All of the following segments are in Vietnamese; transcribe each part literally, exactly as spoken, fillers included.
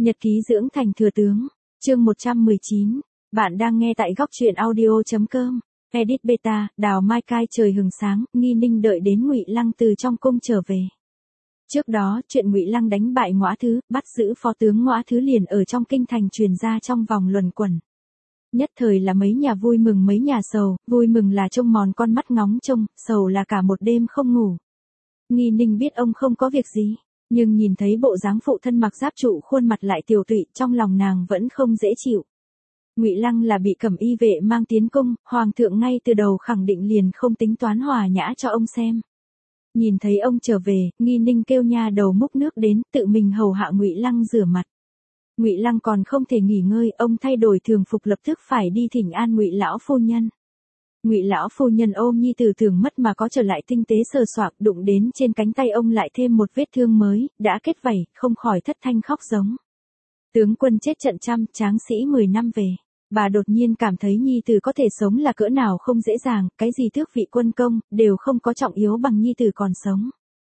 Nhật ký dưỡng thành thừa tướng, chương một trăm mười chín. Bạn đang nghe tại góc truyện audio chấm com. Edit beta, Đào Mai Cai trời hừng sáng, Nghi Ninh đợi đến Ngụy Lăng từ trong cung trở về. Trước đó, chuyện Ngụy Lăng đánh bại Ngõa Thứ, bắt giữ phó tướng Ngõa Thứ liền ở trong kinh thành truyền ra trong vòng luẩn quẩn. Nhất thời là mấy nhà vui mừng mấy nhà sầu, vui mừng là trông mòn con mắt ngóng trông, sầu là cả một đêm không ngủ. Nghi Ninh biết ông không có việc gì, nhưng nhìn thấy bộ dáng phụ thân mặc giáp trụ khuôn mặt lại tiều tụy, trong lòng nàng vẫn không dễ chịu. Ngụy Lăng là bị cẩm y vệ mang tiến cung, hoàng thượng ngay từ đầu khẳng định liền không tính toán hòa nhã cho ông xem. Nhìn thấy ông trở về, Nghi Ninh kêu nha đầu múc nước đến, tự mình hầu hạ Ngụy Lăng rửa mặt. Ngụy Lăng còn không thể nghỉ ngơi, ông thay đổi thường phục lập tức phải đi thỉnh an Ngụy lão phu nhân. Ngụy lão phu nhân ôm nhi tử thường mất mà có trở lại tinh tế sờ soạng, đụng đến trên cánh tay ông lại thêm một vết thương mới, đã kết vảy, không khỏi thất thanh khóc giống. Tướng quân chết trận trăm, tráng sĩ mười năm về. Bà đột nhiên cảm thấy nhi tử có thể sống là cỡ nào không dễ dàng, cái gì tước vị quân công, đều không có trọng yếu bằng nhi tử còn sống.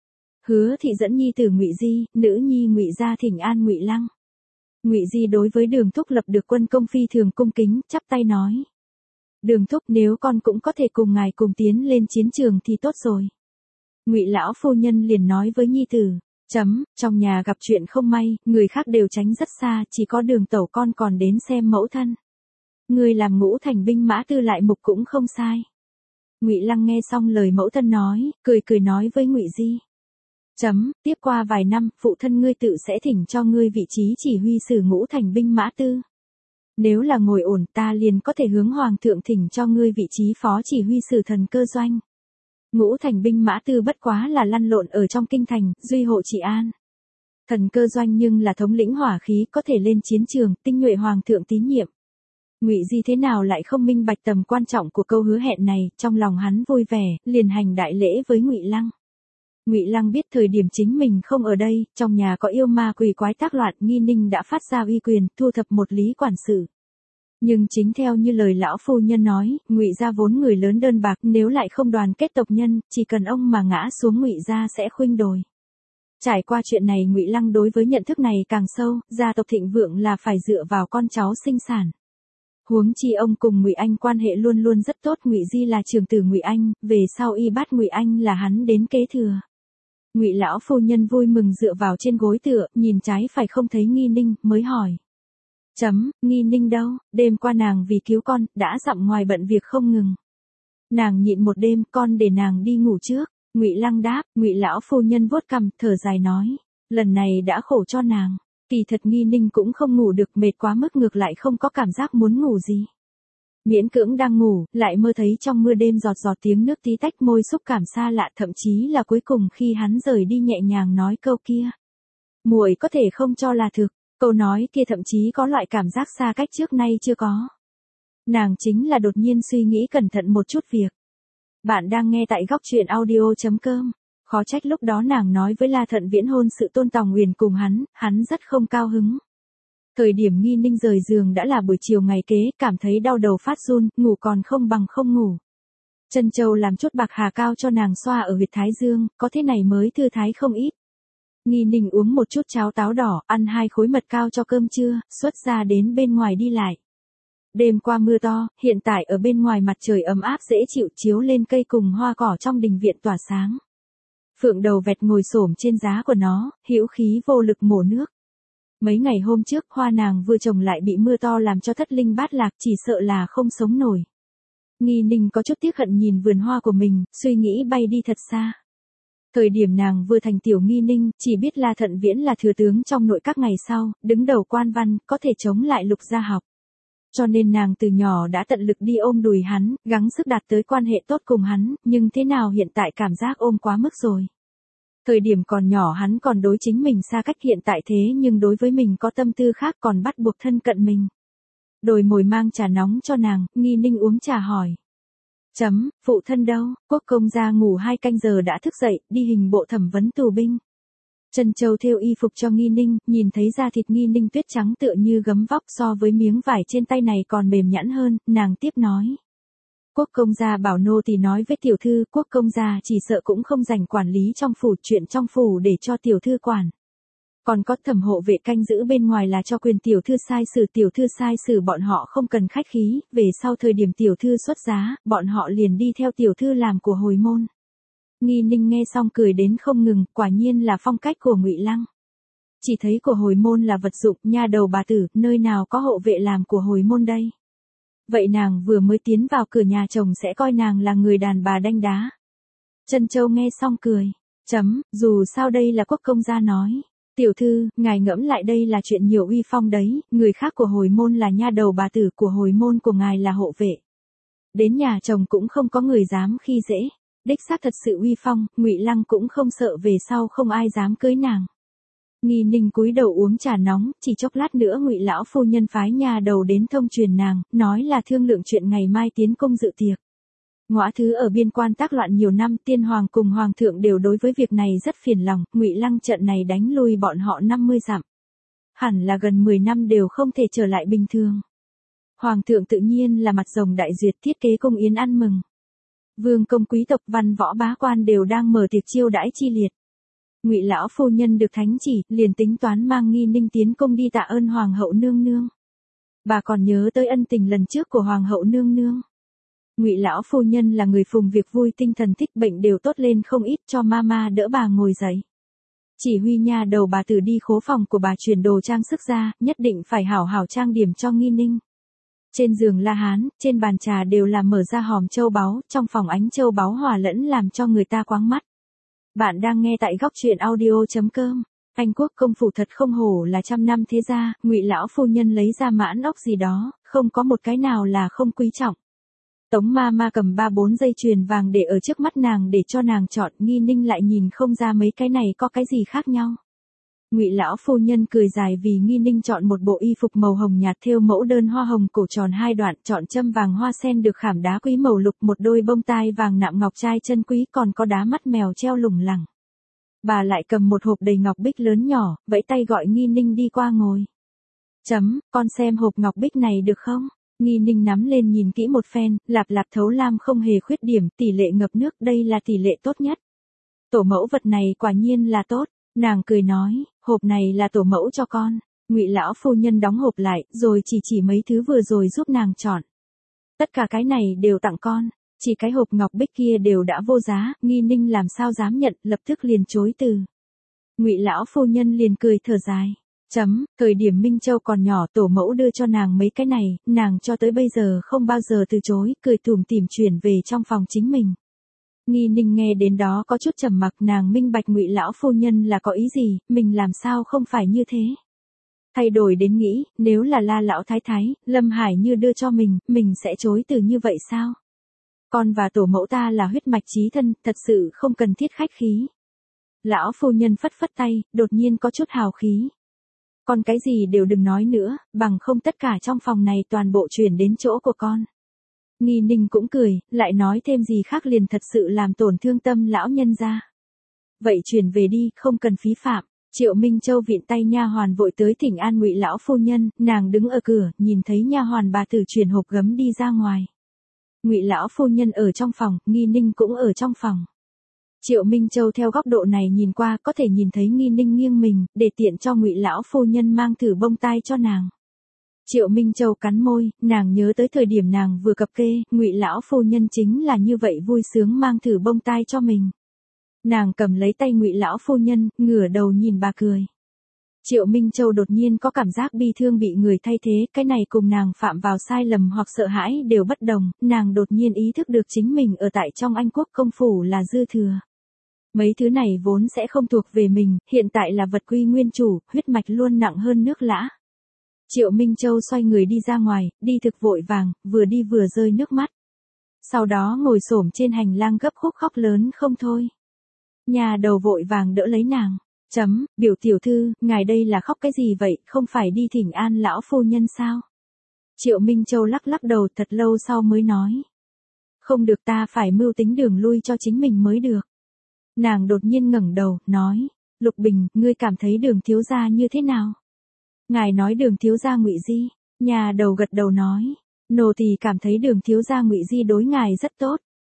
Hứa thị dẫn nhi tử Ngụy Di, nữ nhi Ngụy gia thỉnh an Ngụy Lăng. Ngụy Di đối với Đường Thúc lập được quân công phi thường cung kính, chắp tay nói. Đường Thúc, nếu con cũng có thể cùng ngài cùng tiến lên chiến trường thì tốt rồi. Ngụy lão phu nhân liền nói với nhi tử, chấm, trong nhà gặp chuyện không may, người khác đều tránh rất xa, chỉ có Đường tẩu con còn đến xem mẫu thân. Người làm Ngũ Thành binh mã tư lại mục cũng không sai. Ngụy Lăng nghe xong lời mẫu thân nói, cười cười nói với Ngụy Di. Chấm, tiếp qua vài năm, phụ thân ngươi tự sẽ thỉnh cho ngươi vị trí chỉ huy sử Ngũ Thành binh mã tư. Nếu là ngồi ổn ta liền có thể hướng hoàng thượng thỉnh cho ngươi vị trí phó chỉ huy sử Thần Cơ Doanh. Ngũ Thành binh mã tư bất quá là lăn lộn ở trong kinh thành, duy hộ trị an. Thần Cơ Doanh nhưng là thống lĩnh hỏa khí, có thể lên chiến trường, tinh nhuệ hoàng thượng tín nhiệm. Ngụy Di thế nào lại không minh bạch tầm quan trọng của câu hứa hẹn này, trong lòng hắn vui vẻ, liền hành đại lễ với Ngụy Lăng. Ngụy Lăng biết thời điểm chính mình không ở đây, trong nhà có yêu ma quỷ quái tác loạn, Nghi Ninh đã phát ra uy quyền, thu thập một lý quản sự. Nhưng chính theo như lời lão phu nhân nói, Ngụy gia vốn người lớn đơn bạc, nếu lại không đoàn kết tộc nhân, chỉ cần ông mà ngã xuống Ngụy gia sẽ khuynh đồi. Trải qua chuyện này Ngụy Lăng đối với nhận thức này càng sâu, gia tộc thịnh vượng là phải dựa vào con cháu sinh sản. Huống chi ông cùng Ngụy Anh quan hệ luôn luôn rất tốt, Ngụy Di là trưởng tử Ngụy Anh, về sau y bát Ngụy Anh là hắn đến kế thừa. Ngụy lão phu nhân vui mừng dựa vào trên gối tựa, nhìn trái phải không thấy Nghi Ninh, mới hỏi. Chấm, Nghi Ninh đâu, đêm qua nàng vì cứu con, đã dặm ngoài bận việc không ngừng. Nàng nhịn một đêm, con để nàng đi ngủ trước. Ngụy Lăng đáp, Ngụy lão phu nhân vuốt cằm, thở dài nói, lần này đã khổ cho nàng. Kỳ thật Nghi Ninh cũng không ngủ được, mệt quá mức ngược lại không có cảm giác muốn ngủ gì. Miễn cưỡng đang ngủ, lại mơ thấy trong mưa đêm giọt giọt tiếng nước tí tách, môi xúc cảm xa lạ, thậm chí là cuối cùng khi hắn rời đi nhẹ nhàng nói câu kia. Muội có thể không cho là thực, câu nói kia thậm chí có loại cảm giác xa cách trước nay chưa có. Nàng chính là đột nhiên suy nghĩ cẩn thận một chút việc. Bạn đang nghe tại góc truyện audio chấm com. Khó trách lúc đó nàng nói với La Thận Viễn hôn sự Tôn Tòng Nguyền cùng hắn, hắn rất không cao hứng. Thời điểm Nghi Ninh rời giường đã là buổi chiều ngày kế, cảm thấy đau đầu phát run, ngủ còn không bằng không ngủ. Trân Châu làm chút bạc hà cao cho nàng xoa ở huyệt thái dương, có thế này mới thư thái không ít. Nghi Ninh uống một chút cháo táo đỏ, ăn hai khối mật cao cho cơm trưa, xuất ra đến bên ngoài đi lại. Đêm qua mưa to, hiện tại ở bên ngoài mặt trời ấm áp dễ chịu chiếu lên cây cùng hoa cỏ trong đình viện tỏa sáng. Phượng Đầu Vẹt ngồi xổm trên giá của nó, hữu khí vô lực mổ nước. Mấy ngày hôm trước hoa nàng vừa trồng lại bị mưa to làm cho thất linh bát lạc, chỉ sợ là không sống nổi. Nghi Ninh có chút tiếc hận nhìn vườn hoa của mình, suy nghĩ bay đi thật xa. Thời điểm nàng vừa thành tiểu Nghi Ninh, chỉ biết La Thận Viễn là thừa tướng trong nội các ngày sau, đứng đầu quan văn, có thể chống lại Lục gia học. Cho nên nàng từ nhỏ đã tận lực đi ôm đùi hắn, gắng sức đạt tới quan hệ tốt cùng hắn, nhưng thế nào hiện tại cảm giác ôm quá mức rồi. Thời điểm còn nhỏ hắn còn đối chính mình xa cách, hiện tại thế nhưng đối với mình có tâm tư khác, còn bắt buộc thân cận mình. Đồi mồi mang trà nóng cho nàng, Nghi Ninh uống trà hỏi. Chấm, phụ thân đâu, Quốc công gia ngủ hai canh giờ đã thức dậy, đi hình bộ thẩm vấn tù binh. Trân Châu thêu y phục cho Nghi Ninh, nhìn thấy da thịt Nghi Ninh tuyết trắng tựa như gấm vóc, so với miếng vải trên tay này còn mềm nhẵn hơn, nàng tiếp nói. Quốc công gia bảo nô tỳ nói với tiểu thư, quốc công gia chỉ sợ cũng không rảnh quản lý trong phủ, chuyện trong phủ để cho tiểu thư quản. Còn có thẩm hộ vệ canh giữ bên ngoài là cho quyền tiểu thư sai xử, tiểu thư sai xử bọn họ không cần khách khí, về sau thời điểm tiểu thư xuất giá, bọn họ liền đi theo tiểu thư làm của hồi môn. Nghi Ninh nghe xong cười đến không ngừng, quả nhiên là phong cách của Ngụy Lăng. Chỉ thấy của hồi môn là vật dụng, nha đầu bà tử, nơi nào có hộ vệ làm của hồi môn đây. Vậy nàng vừa mới tiến vào cửa nhà chồng sẽ coi nàng là người đàn bà đanh đá. Trân Châu nghe xong cười, chấm, dù sao đây là quốc công gia nói. Tiểu thư, ngài ngẫm lại đây là chuyện nhiều uy phong đấy, người khác của hồi môn là nha đầu bà tử, của hồi môn của ngài là hộ vệ. Đến nhà chồng cũng không có người dám khi dễ, đích xác thật sự uy phong, Ngụy Lăng cũng không sợ về sau không ai dám cưới nàng. Nghi Ninh cúi đầu uống trà nóng, chỉ chốc lát nữa Ngụy lão phu nhân phái nhà đầu đến thông truyền nàng, nói là thương lượng chuyện ngày mai tiến công dự tiệc. Ngõa thứ ở biên quan tác loạn nhiều năm, tiên hoàng cùng hoàng thượng đều đối với việc này rất phiền lòng, Ngụy Lăng trận này đánh lui bọn họ năm mươi dặm. Hẳn là gần mười năm đều không thể trở lại bình thường. Hoàng thượng tự nhiên là mặt rồng đại duyệt, thiết kế cung yến ăn mừng. Vương công quý tộc văn võ bá quan đều đang mở tiệc chiêu đãi chi liệt. Ngụy lão phu nhân được thánh chỉ, liền tính toán mang Nghi Ninh tiến công đi tạ ơn hoàng hậu nương nương. Bà còn nhớ tới ân tình lần trước của hoàng hậu nương nương. Ngụy lão phu nhân là người phùng việc vui, tinh thần thích bệnh đều tốt lên không ít, cho mama đỡ bà ngồi dậy. Chỉ huy nha đầu bà tử đi khố phòng của bà chuyển đồ trang sức ra, nhất định phải hảo hảo trang điểm cho Nghi Ninh. Trên giường la hán, trên bàn trà đều là mở ra hòm châu báu, trong phòng ánh châu báu hòa lẫn làm cho người ta quáng mắt. Bạn đang nghe tại góc truyện audio chấm com. Anh quốc công phủ thật không hổ là trăm năm thế gia, Ngụy lão phu nhân lấy ra mãn ốc gì đó, không có một cái nào là không quý trọng. Tống ma ma cầm ba bốn dây chuyền vàng để ở trước mắt nàng để cho nàng chọn, Nghi Ninh lại nhìn không ra mấy cái này có cái gì khác nhau. Ngụy lão phu nhân cười dài vì Nghi Ninh chọn một bộ y phục màu hồng nhạt thêu mẫu đơn hoa hồng cổ tròn hai đoạn, chọn châm vàng hoa sen được khảm đá quý màu lục, một đôi bông tai vàng nạm ngọc trai chân quý, còn có đá mắt mèo treo lủng lẳng. Bà lại cầm một hộp đầy ngọc bích lớn nhỏ, vẫy tay gọi Nghi Ninh đi qua ngồi. Chấm, con xem hộp ngọc bích này được không? Nghi Ninh nắm lên nhìn kỹ một phen, lạp lạp thấu lam không hề khuyết điểm, tỷ lệ ngập nước, đây là tỷ lệ tốt nhất. Tổ mẫu vật này quả nhiên là tốt, nàng cười nói, hộp này là tổ mẫu cho con. Ngụy lão phu nhân đóng hộp lại, rồi chỉ chỉ mấy thứ vừa rồi giúp nàng chọn. Tất cả cái này đều tặng con, chỉ cái hộp ngọc bích kia đều đã vô giá, Nghi Ninh làm sao dám nhận, lập tức liền chối từ. Ngụy lão phu nhân liền cười thở dài. Chấm, thời điểm Minh Châu còn nhỏ tổ mẫu đưa cho nàng mấy cái này, nàng cho tới bây giờ không bao giờ từ chối, cười tủm tỉm chuyển về trong phòng chính mình. Nghi Ninh nghe đến đó có chút trầm mặc, nàng minh bạch Ngụy lão phu nhân là có ý gì, mình làm sao không phải như thế. Thay đổi đến nghĩ, nếu là La lão thái thái, Lâm Hải Như đưa cho mình, mình sẽ chối từ như vậy sao? Con và tổ mẫu ta là huyết mạch chí thân, thật sự không cần thiết khách khí. Lão phu nhân phất phất tay, đột nhiên có chút hào khí. Con cái gì đều đừng nói nữa, bằng không tất cả trong phòng này toàn bộ chuyển đến chỗ của con. Nghi Ninh cũng cười, lại nói thêm gì khác liền thật sự làm tổn thương tâm lão nhân ra. Vậy chuyển về đi, không cần phí phạm. Triệu Minh Châu vịn tay nha hoàn vội tới thỉnh an Ngụy lão phu nhân, nàng đứng ở cửa, nhìn thấy nha hoàn bà tử chuyển hộp gấm đi ra ngoài. Ngụy lão phu nhân ở trong phòng, Nghi Ninh cũng ở trong phòng. Triệu Minh Châu theo góc độ này nhìn qua có thể nhìn thấy Nghi Ninh nghiêng mình, để tiện cho Ngụy lão phu nhân mang thử bông tai cho nàng. Triệu Minh Châu cắn môi, nàng nhớ tới thời điểm nàng vừa cập kê, Ngụy lão phu nhân chính là như vậy vui sướng mang thử bông tai cho mình. Nàng cầm lấy tay Ngụy lão phu nhân, ngửa đầu nhìn bà cười. Triệu Minh Châu đột nhiên có cảm giác bi thương bị người thay thế, cái này cùng nàng phạm vào sai lầm hoặc sợ hãi đều bất đồng, nàng đột nhiên ý thức được chính mình ở tại trong Anh quốc công phủ là dư thừa. Mấy thứ này vốn sẽ không thuộc về mình, hiện tại là vật quy nguyên chủ, huyết mạch luôn nặng hơn nước lã. Triệu Minh Châu xoay người đi ra ngoài, đi thực vội vàng, vừa đi vừa rơi nước mắt. Sau đó ngồi xổm trên hành lang gấp khúc khóc lớn không thôi. Nhà đầu vội vàng đỡ lấy nàng. Chấm, biểu tiểu thư, ngài đây là khóc cái gì vậy, không phải đi thỉnh an lão phu nhân sao? Triệu Minh Châu lắc lắc đầu thật lâu sau mới nói. Không được, ta phải mưu tính đường lui cho chính mình mới được. Nàng đột nhiên ngẩng đầu, nói, Lục Bình, ngươi cảm thấy Đường thiếu gia như thế nào? Ngài nói Đường thiếu gia Ngụy Di, nhà đầu gật đầu nói, nô tỳ cảm thấy Đường thiếu gia Ngụy Di đối ngài rất tốt.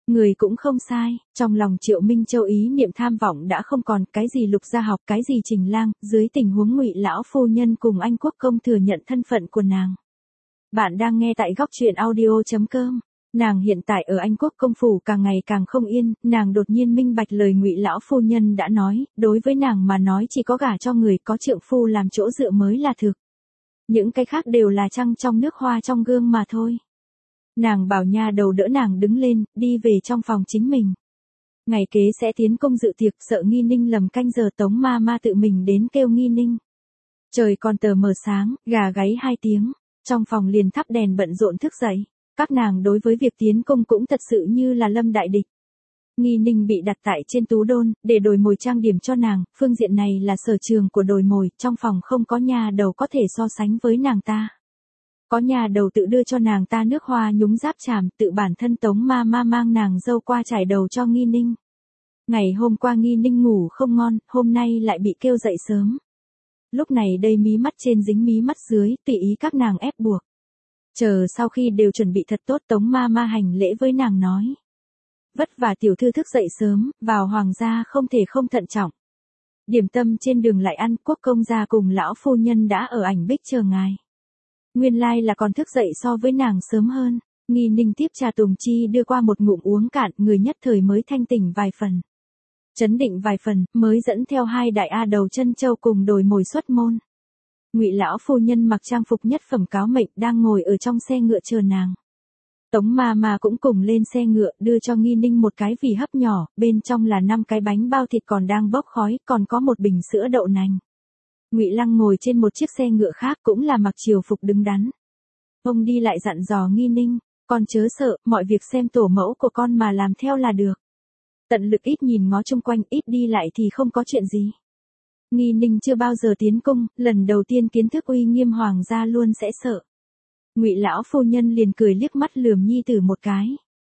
Người cũng không sai, trong lòng Triệu Minh Châu ý niệm tham vọng đã không còn, cái gì Lục gia học, cái gì Trình Lang, dưới tình huống Ngụy lão phu nhân cùng anh Quốc công thừa nhận thân phận của nàng. Bạn đang nghe tại góc truyện audio chấm com. Nàng hiện tại ở Anh Quốc công phủ càng ngày càng không yên, nàng đột nhiên minh bạch lời Ngụy lão phu nhân đã nói, đối với nàng mà nói chỉ có gả cho người có trượng phu làm chỗ dựa mới là thực. Những cái khác đều là trăng trong nước hoa trong gương mà thôi. Nàng bảo nha đầu đỡ nàng đứng lên, đi về trong phòng chính mình. Ngày kế sẽ tiến công dự tiệc, sợ Nghi Ninh lầm canh giờ Tống ma ma tự mình đến kêu Nghi Ninh. Trời còn tờ mờ sáng, gà gáy hai tiếng, trong phòng liền thắp đèn bận rộn thức dậy. Các nàng đối với việc tiến công cũng thật sự như là lâm đại địch. Nghi Ninh bị đặt tại trên tú đôn, để đồi mồi trang điểm cho nàng, phương diện này là sở trường của đồi mồi, trong phòng không có nha đầu có thể so sánh với nàng ta. Có nhà đầu tự đưa cho nàng ta nước hoa nhúng giáp chàm, tự bản thân Tống ma ma mang nàng dâu qua trải đầu cho Nghi Ninh. Ngày hôm qua Nghi Ninh ngủ không ngon, hôm nay lại bị kêu dậy sớm. Lúc này đây mí mắt trên dính mí mắt dưới, tùy ý các nàng ép buộc. Chờ sau khi đều chuẩn bị thật tốt, Tống ma ma hành lễ với nàng nói. Vất vả tiểu thư thức dậy sớm, vào hoàng gia không thể không thận trọng. Điểm tâm trên đường lại ăn, Quốc công gia cùng lão phu nhân đã ở ảnh bích chờ ngài. Nguyên lai like là còn thức dậy so với nàng sớm hơn. Nghi Ninh tiếp trà Tùng Chi đưa qua một ngụm uống cạn, người nhất thời mới thanh tỉnh vài phần. Chấn định vài phần, mới dẫn theo hai đại a đầu chân châu cùng đồi mồi xuất môn. Ngụy lão phu nhân mặc trang phục nhất phẩm cáo mệnh đang ngồi ở trong xe ngựa chờ nàng. Tống ma ma cũng cùng lên xe ngựa, đưa cho Nghi Ninh một cái vỉ hấp nhỏ, bên trong là năm cái bánh bao thịt còn đang bốc khói, còn có một bình sữa đậu nành. Ngụy Lăng ngồi trên một chiếc xe ngựa khác cũng là mặc triều phục đứng đắn. Ông đi lại dặn dò Nghi Ninh, con chớ sợ, mọi việc xem tổ mẫu của con mà làm theo là được. Tận lực ít nhìn ngó chung quanh, ít đi lại thì không có chuyện gì. Nghi Ninh chưa bao giờ tiến cung, lần đầu tiên kiến thức uy nghiêm hoàng gia luôn sẽ sợ. Ngụy lão phu nhân liền cười liếc mắt lườm nhi tử một cái.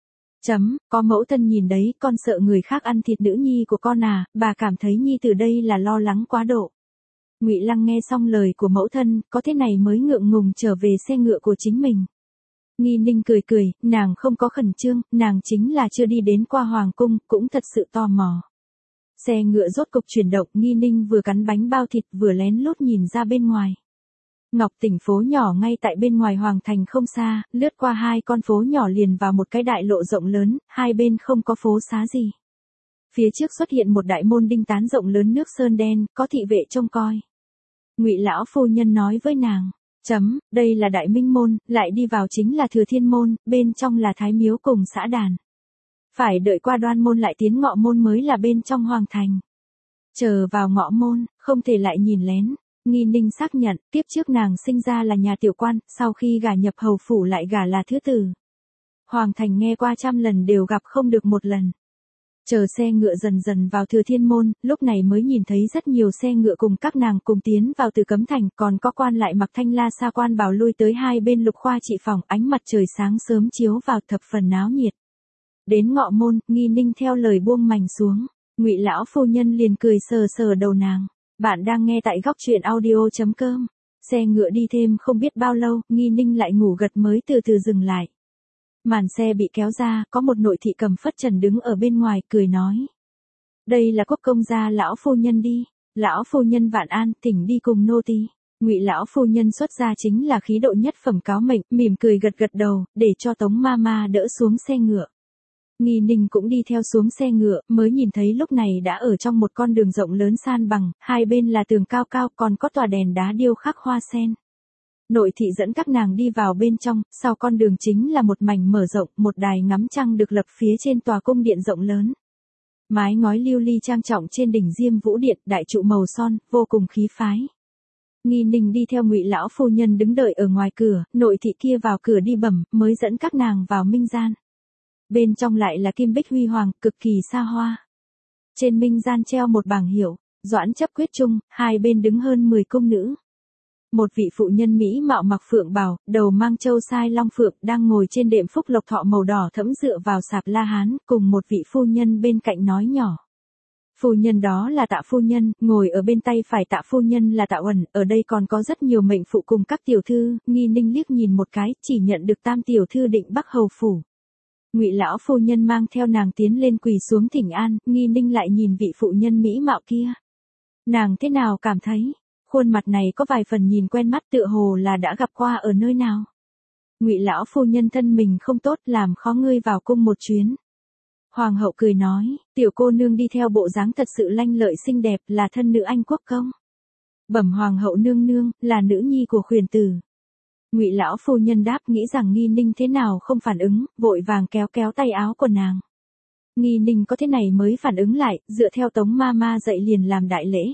Chấm, có mẫu thân nhìn đấy, con sợ người khác ăn thịt nữ nhi của con à, bà cảm thấy nhi tử đây là lo lắng quá độ. Ngụy Lăng nghe xong lời của mẫu thân, có thế này mới ngượng ngùng trở về xe ngựa của chính mình. Nghi Ninh cười cười, nàng không có khẩn trương, nàng chính là chưa đi đến qua hoàng cung, cũng thật sự tò mò. Xe ngựa rốt cục chuyển động, Nghi Ninh vừa cắn bánh bao thịt vừa lén lút nhìn ra bên ngoài. Ngọc Tỉnh phố nhỏ ngay tại bên ngoài hoàng thành không xa, lướt qua hai con phố nhỏ liền vào một cái đại lộ rộng lớn, hai bên không có phố xá gì. Phía trước xuất hiện một đại môn đinh tán rộng lớn nước sơn đen, có thị vệ trông coi. Ngụy lão phu nhân nói với nàng, chấm, đây là đại minh môn, lại đi vào chính là thừa thiên môn, bên trong là thái miếu cùng xã đàn. Phải đợi qua đoan môn lại tiến ngọ môn mới là bên trong hoàng thành. Chờ vào ngọ môn, không thể lại nhìn lén. Nghi Ninh xác nhận, tiếp trước nàng sinh ra là nhà tiểu quan, sau khi gả nhập hầu phủ lại gả là thứ tử. Hoàng thành nghe qua trăm lần đều gặp không được một lần. Chờ xe ngựa dần dần vào thừa thiên môn, lúc này mới nhìn thấy rất nhiều xe ngựa cùng các nàng cùng tiến vào từ cấm thành, còn có quan lại mặc thanh la sa quan bảo lui tới hai bên lục khoa trị phòng, ánh mặt trời sáng sớm chiếu vào thập phần náo nhiệt. Đến ngọ môn, Nghi Ninh theo lời buông mành xuống, Ngụy lão phu nhân liền cười sờ sờ đầu nàng. Bạn đang nghe tại góc truyện audio chấm com. Xe ngựa đi thêm không biết bao lâu, Nghi Ninh lại ngủ gật mới từ từ dừng lại. Màn xe bị kéo ra, có một nội thị cầm phất trần đứng ở bên ngoài, cười nói. Đây là Quốc công gia lão phu nhân đi, lão phu nhân vạn an, thỉnh đi cùng nô tỳ. Ngụy lão phu nhân xuất ra chính là khí độ nhất phẩm cáo mệnh, mỉm cười gật gật đầu, để cho Tống ma ma đỡ xuống xe ngựa. Nghi Ninh cũng đi theo xuống xe ngựa, mới nhìn thấy lúc này đã ở trong một con đường rộng lớn san bằng, hai bên là tường cao cao, còn có tòa đèn đá điêu khắc hoa sen. Nội thị dẫn các nàng đi vào bên trong, sau con đường chính là một mảnh mở rộng, một đài ngắm trăng được lập phía trên tòa cung điện rộng lớn. Mái ngói lưu ly trang trọng trên đỉnh Diêm Vũ Điện, đại trụ màu son, vô cùng khí phái. Nghi Ninh đi theo Ngụy lão phu nhân đứng đợi ở ngoài cửa, nội thị kia vào cửa đi bẩm, mới dẫn các nàng vào minh gian. Bên trong lại là kim bích huy hoàng, cực kỳ xa hoa. Trên minh gian treo một bảng hiệu, doãn chấp quyết chung, hai bên đứng hơn mười cung nữ. Một vị phụ nhân Mỹ mạo mặc phượng bào, đầu mang châu sai long phượng, đang ngồi trên đệm phúc lộc thọ màu đỏ thẫm dựa vào sạp la hán, cùng một vị phu nhân bên cạnh nói nhỏ. Phu nhân đó là Tạ phu nhân, ngồi ở bên tay phải Tạ phu nhân là Tạ Uẩn, ở đây còn có rất nhiều mệnh phụ cùng các tiểu thư. Nghi Ninh liếc nhìn một cái, chỉ nhận được tam tiểu thư Định Bắc hầu phủ. Ngụy lão phu nhân mang theo nàng tiến lên quỳ xuống thỉnh an, Nghi Ninh lại nhìn vị phụ nhân mỹ mạo kia. Nàng thế nào cảm thấy, khuôn mặt này có vài phần nhìn quen mắt, tựa hồ là đã gặp qua ở nơi nào. Ngụy lão phu nhân thân mình không tốt, làm khó ngươi vào cung một chuyến. Hoàng hậu cười nói, tiểu cô nương đi theo bộ dáng thật sự lanh lợi xinh đẹp, là thân nữ Anh quốc công. Bẩm hoàng hậu nương nương, là nữ nhi của khuyển tử. Ngụy lão phu nhân đáp, nghĩ rằng Nghi Ninh thế nào không phản ứng, vội vàng kéo kéo tay áo của nàng. Nghi Ninh có thế này mới phản ứng lại, dựa theo Tống ma ma dạy liền làm đại lễ.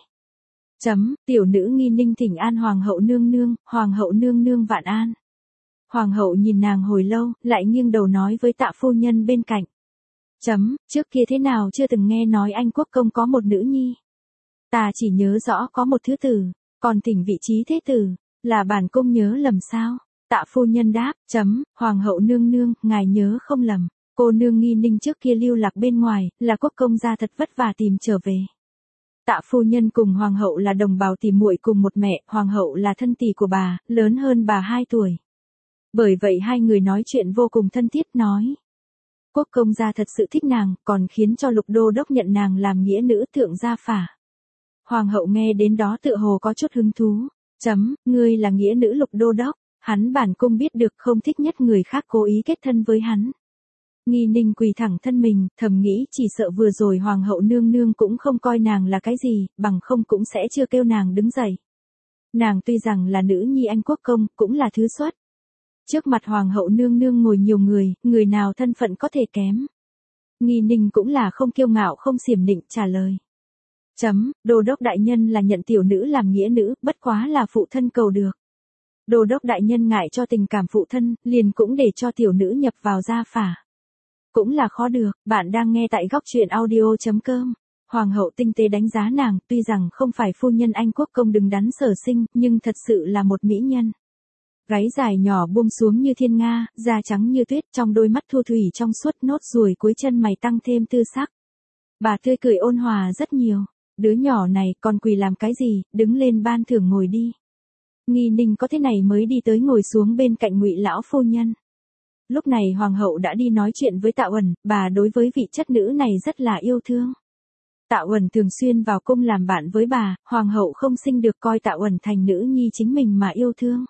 Chấm, tiểu nữ Nghi Ninh thỉnh an hoàng hậu nương nương, hoàng hậu nương nương vạn an. Hoàng hậu nhìn nàng hồi lâu, lại nghiêng đầu nói với Tạ phu nhân bên cạnh. Chấm, trước kia thế nào chưa từng nghe nói Anh quốc công có một nữ nhi. Ta chỉ nhớ rõ có một thứ tử, còn thỉnh vị trí thế tử, là bản cung nhớ lầm sao? Tạ phu nhân đáp, chấm, hoàng hậu nương nương, ngài nhớ không lầm. Cô nương Nghi Ninh trước kia lưu lạc bên ngoài, là quốc công gia thật vất vả tìm trở về. Tạ phu nhân cùng hoàng hậu là đồng bào tỷ muội cùng một mẹ, hoàng hậu là thân tỷ của bà, lớn hơn bà hai tuổi. Bởi vậy hai người nói chuyện vô cùng thân thiết, nói. Quốc công gia thật sự thích nàng, còn khiến cho Lục đô đốc nhận nàng làm nghĩa nữ thượng gia phả. Hoàng hậu nghe đến đó tựa hồ có chút hứng thú. Chấm, ngươi là nghĩa nữ Lục đô đốc, hắn bản cung biết được, không thích nhất người khác cố ý kết thân với hắn. Nghi Ninh quỳ thẳng thân mình, thầm nghĩ chỉ sợ vừa rồi hoàng hậu nương nương cũng không coi nàng là cái gì, bằng không cũng sẽ chưa kêu nàng đứng dậy. Nàng tuy rằng là nữ nhi Anh quốc công, cũng là thứ xuất. Trước mặt hoàng hậu nương nương ngồi nhiều người, người nào thân phận có thể kém. Nghi Ninh cũng là không kiêu ngạo không xiểm nịnh, trả lời. Chấm, đô đốc đại nhân là nhận tiểu nữ làm nghĩa nữ, bất quá là phụ thân cầu được. Đô đốc đại nhân ngại cho tình cảm phụ thân, liền cũng để cho tiểu nữ nhập vào gia phả. Cũng là khó được, bạn đang nghe tại góc truyện audio chấm com. Hoàng hậu tinh tế đánh giá nàng, tuy rằng không phải phu nhân Anh quốc công đứng đắn sở sinh, nhưng thật sự là một mỹ nhân. Gáy dài nhỏ buông xuống như thiên nga, da trắng như tuyết, trong đôi mắt thu thủy trong suốt, nốt ruồi cuối chân mày tăng thêm tư sắc. Bà tươi cười ôn hòa rất nhiều. Đứa nhỏ này còn quỳ làm cái gì, đứng lên ban thưởng ngồi đi. Nghi Ninh có thế này mới đi tới ngồi xuống bên cạnh Ngụy lão phu nhân. Lúc này hoàng hậu đã đi nói chuyện với Tạ Uẩn, bà đối với vị chất nữ này rất là yêu thương. Tạ Uẩn thường xuyên vào cung làm bạn với bà, hoàng hậu không sinh được coi Tạ Uẩn thành nữ nhi chính mình mà yêu thương.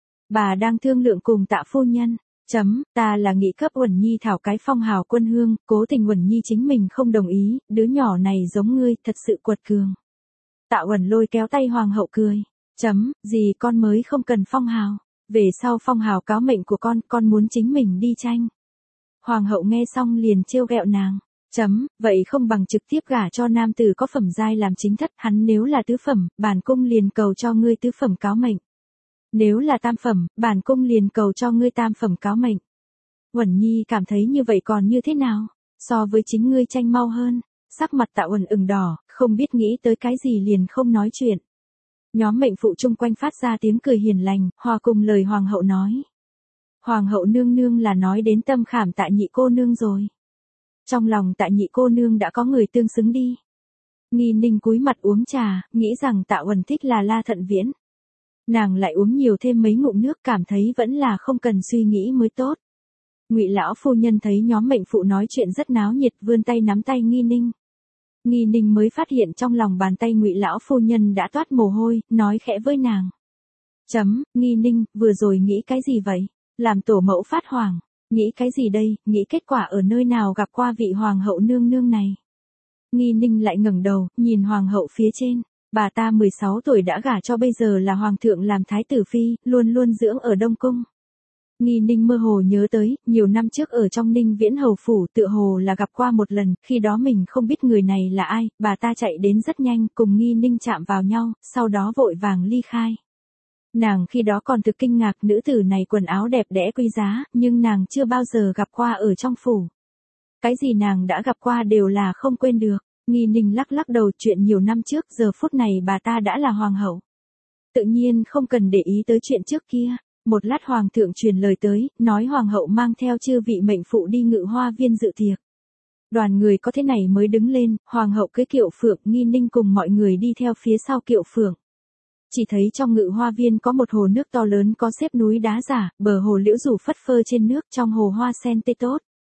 Bà đang thương lượng cùng Tạ phu nhân. Chấm, ta là nghĩ cấp Uẩn Nhi thảo cái phong hào quân hương, cố tình Uẩn Nhi chính mình không đồng ý, đứa nhỏ này giống ngươi, thật sự quật cường. Tạ Uẩn lôi kéo tay hoàng hậu cười. Chấm, gì con mới không cần phong hào, về sau phong hào cáo mệnh của con, con muốn chính mình đi tranh. Hoàng hậu nghe xong liền trêu ghẹo nàng. Chấm, vậy không bằng trực tiếp gả cho nam tử có phẩm giai làm chính thất, hắn nếu là tứ phẩm, bản cung liền cầu cho ngươi tứ phẩm cáo mệnh. Nếu là tam phẩm, bản cung liền cầu cho ngươi tam phẩm cáo mệnh. Uẩn Nhi cảm thấy như vậy còn như thế nào, so với chính ngươi tranh mau hơn. Sắc mặt Tạ Uẩn ửng đỏ, không biết nghĩ tới cái gì liền không nói chuyện. Nhóm mệnh phụ chung quanh phát ra tiếng cười hiền lành, hòa cùng lời hoàng hậu nói. Hoàng hậu nương nương là nói đến tâm khảm Tạ nhị cô nương rồi. Trong lòng Tạ nhị cô nương đã có người tương xứng đi. Nghi Ninh cúi mặt uống trà, nghĩ rằng Tạ Uẩn thích là La Thận Viễn. Nàng lại uống nhiều thêm mấy ngụm nước, cảm thấy vẫn là không cần suy nghĩ mới tốt. Ngụy lão phu nhân thấy nhóm mệnh phụ nói chuyện rất náo nhiệt, vươn tay nắm tay Nghi Ninh. Nghi Ninh mới phát hiện trong lòng bàn tay Ngụy lão phu nhân đã toát mồ hôi, nói khẽ với nàng. Chấm, Nghi Ninh, vừa rồi nghĩ cái gì vậy? Làm tổ mẫu phát hoảng. Nghĩ cái gì đây, nghĩ kết quả ở nơi nào gặp qua vị hoàng hậu nương nương này. Nghi Ninh lại ngẩng đầu, nhìn hoàng hậu phía trên. Bà ta mười sáu tuổi đã gả cho bây giờ là hoàng thượng làm thái tử phi, luôn luôn dưỡng ở Đông Cung. Nghi Ninh mơ hồ nhớ tới, nhiều năm trước ở trong Ninh Viễn hầu phủ tựa hồ là gặp qua một lần, khi đó mình không biết người này là ai, bà ta chạy đến rất nhanh, cùng Nghi Ninh chạm vào nhau, sau đó vội vàng ly khai. Nàng khi đó còn thực kinh ngạc, nữ tử này quần áo đẹp đẽ quý giá, nhưng nàng chưa bao giờ gặp qua ở trong phủ. Cái gì nàng đã gặp qua đều là không quên được. Nghi Ninh lắc lắc đầu, chuyện nhiều năm trước, giờ phút này bà ta đã là hoàng hậu. Tự nhiên không cần để ý tới chuyện trước kia. Một lát hoàng thượng truyền lời tới, nói hoàng hậu mang theo chư vị mệnh phụ đi Ngự Hoa Viên dự tiệc. Đoàn người có thế này mới đứng lên, hoàng hậu cưỡi kiệu phượng, Nghi Ninh cùng mọi người đi theo phía sau kiệu phượng. Chỉ thấy trong Ngự Hoa Viên có một hồ nước to lớn có xếp núi đá giả, bờ hồ liễu rủ phất phơ trên nước, trong hồ hoa sen tươi tốt.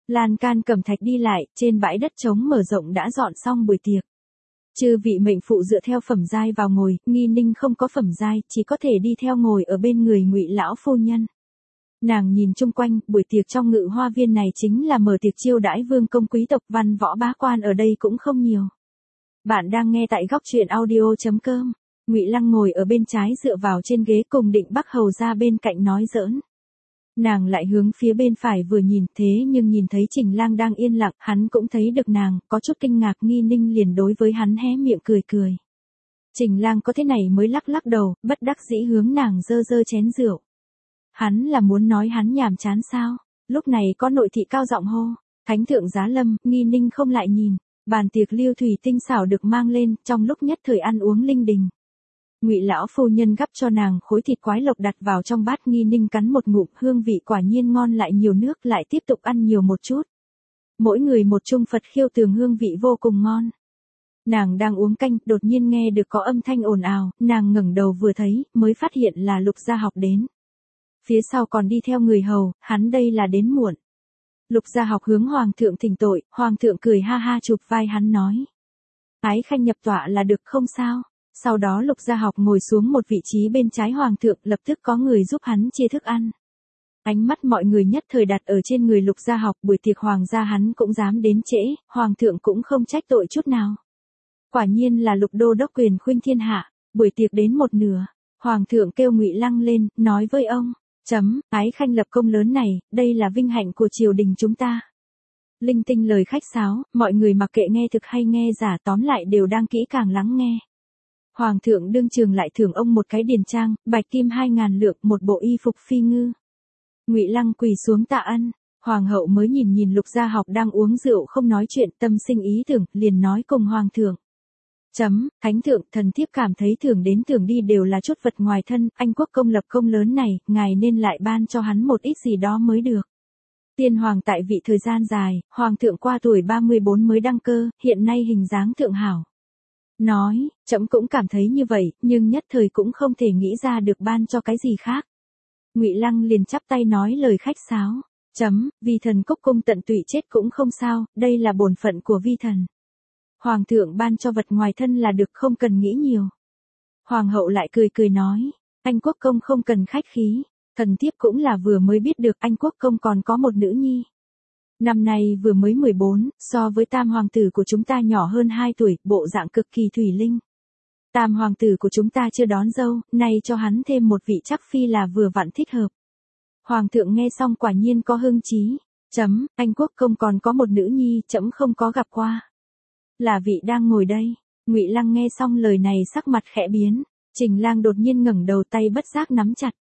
Lan can cẩm thạch đi lại, trên bãi đất trống mở rộng đã dọn xong buổi tiệc. Chư vị mệnh phụ dựa theo phẩm giai vào ngồi, Nghi Ninh không có phẩm giai, chỉ có thể đi theo ngồi ở bên người Ngụy lão phu nhân. Nàng nhìn chung quanh, buổi tiệc trong Ngự Hoa Viên này chính là mở tiệc chiêu đãi vương công quý tộc, văn võ bá quan ở đây cũng không nhiều. Bạn đang nghe tại góc truyện audio.com. Ngụy Lăng ngồi ở bên trái dựa vào trên ghế cùng Định Bắc hầu ra bên cạnh nói giỡn. Nàng lại hướng phía bên phải vừa nhìn, thế nhưng nhìn thấy Trình Lang đang yên lặng, hắn cũng thấy được nàng, có chút kinh ngạc. Nghi Ninh liền đối với hắn hé miệng cười cười. Trình Lang có thế này mới lắc lắc đầu, bất đắc dĩ hướng nàng dơ dơ chén rượu. Hắn là muốn nói hắn nhàm chán sao? Lúc này có nội thị cao giọng hô, Thánh thượng giá lâm. Nghi Ninh không lại nhìn, bàn tiệc lưu thủy tinh xảo được mang lên, trong lúc nhất thời ăn uống linh đình. Ngụy lão phu nhân gắp cho nàng khối thịt quái lộc đặt vào trong bát. Nghi Ninh cắn một ngụm, hương vị quả nhiên ngon, lại nhiều nước, lại tiếp tục ăn nhiều một chút. Mỗi người một chung Phật khiêu tường, hương vị vô cùng ngon. Nàng đang uống canh, đột nhiên nghe được có âm thanh ồn ào, nàng ngẩng đầu vừa thấy, mới phát hiện là Lục Gia Học đến. Phía sau còn đi theo người hầu, hắn đây là đến muộn. Lục Gia Học hướng hoàng thượng thỉnh tội, hoàng thượng cười ha ha chụp vai hắn nói. Ái khanh nhập tọa là được, không sao. Sau đó Lục Gia Học ngồi xuống một vị trí bên trái hoàng thượng, lập tức có người giúp hắn chia thức ăn. Ánh mắt mọi người nhất thời đặt ở trên người Lục Gia Học, buổi tiệc hoàng gia hắn cũng dám đến trễ, hoàng thượng cũng không trách tội chút nào. Quả nhiên là Lục đô đốc quyền khuynh thiên hạ. Buổi tiệc đến một nửa, hoàng thượng kêu Ngụy Lăng lên, nói với ông, chấm, ái khanh lập công lớn này, đây là vinh hạnh của triều đình chúng ta. Linh tinh lời khách sáo, mọi người mặc kệ nghe thực hay nghe giả, tóm lại đều đang kỹ càng lắng nghe. Hoàng thượng đương trường lại thưởng ông một cái điền trang, bạch kim hai ngàn lượng, một bộ y phục phi ngư. Ngụy Lăng quỳ xuống tạ ân. Hoàng hậu mới nhìn nhìn Lục Gia Học đang uống rượu không nói chuyện, tâm sinh ý tưởng, liền nói cùng hoàng thượng. Chấm, thánh thượng, thần thiếp cảm thấy thưởng đến thưởng đi đều là chút vật ngoài thân, anh quốc công lập công lớn này, ngài nên lại ban cho hắn một ít gì đó mới được. Tiên hoàng tại vị thời gian dài, hoàng thượng qua tuổi ba mươi bốn mới đăng cơ, hiện nay hình dáng thượng hảo. Nói, trẫm cũng cảm thấy như vậy, nhưng nhất thời cũng không thể nghĩ ra được ban cho cái gì khác. Ngụy Lăng liền chắp tay nói lời khách sáo. Chấm, vi thần cốc cung tận tụy chết cũng không sao, đây là bổn phận của vi thần. Hoàng thượng ban cho vật ngoài thân là được, không cần nghĩ nhiều. Hoàng hậu lại cười cười nói, anh quốc công không cần khách khí, thần thiếp cũng là vừa mới biết được anh quốc công còn có một nữ nhi. Năm nay vừa mới mười bốn, so với tam hoàng tử của chúng ta nhỏ hơn hai tuổi, bộ dạng cực kỳ thủy linh. Tam hoàng tử của chúng ta chưa đón dâu, nay cho hắn thêm một vị chắc phi là vừa vặn thích hợp. Hoàng thượng nghe xong quả nhiên có hưng trí. Chấm, anh quốc công còn có một nữ nhi, chấm không có gặp qua. Là vị đang ngồi đây. Ngụy Lăng nghe xong lời này sắc mặt khẽ biến. Trình Lang đột nhiên ngẩng đầu, tay bất giác nắm chặt.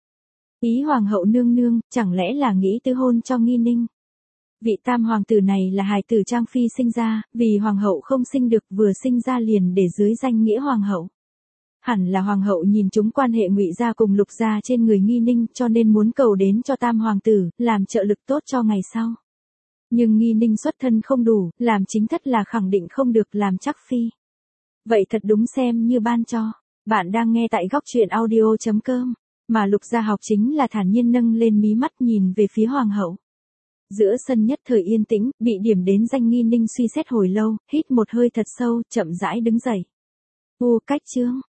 Ý hoàng hậu nương nương, chẳng lẽ là nghĩ tứ hôn cho Nghi Ninh? Vị tam hoàng tử này là hài tử Trang Phi sinh ra, vì hoàng hậu không sinh được, vừa sinh ra liền để dưới danh nghĩa hoàng hậu. Hẳn là hoàng hậu nhìn chúng quan hệ Ngụy gia cùng Lục gia trên người Nghi Ninh, cho nên muốn cầu đến cho tam hoàng tử, làm trợ lực tốt cho ngày sau. Nhưng Nghi Ninh xuất thân không đủ, làm chính thất là khẳng định không được làm chắc phi. Vậy thật đúng xem như ban cho. Bạn đang nghe tại góc truyện audio.com, mà Lục Gia Học chính là thản nhiên nâng lên mí mắt nhìn về phía hoàng hậu. Giữa sân nhất thời yên tĩnh, bị điểm đến danh Nghi Ninh suy xét hồi lâu, hít một hơi thật sâu, chậm rãi đứng dậy. U cách chương,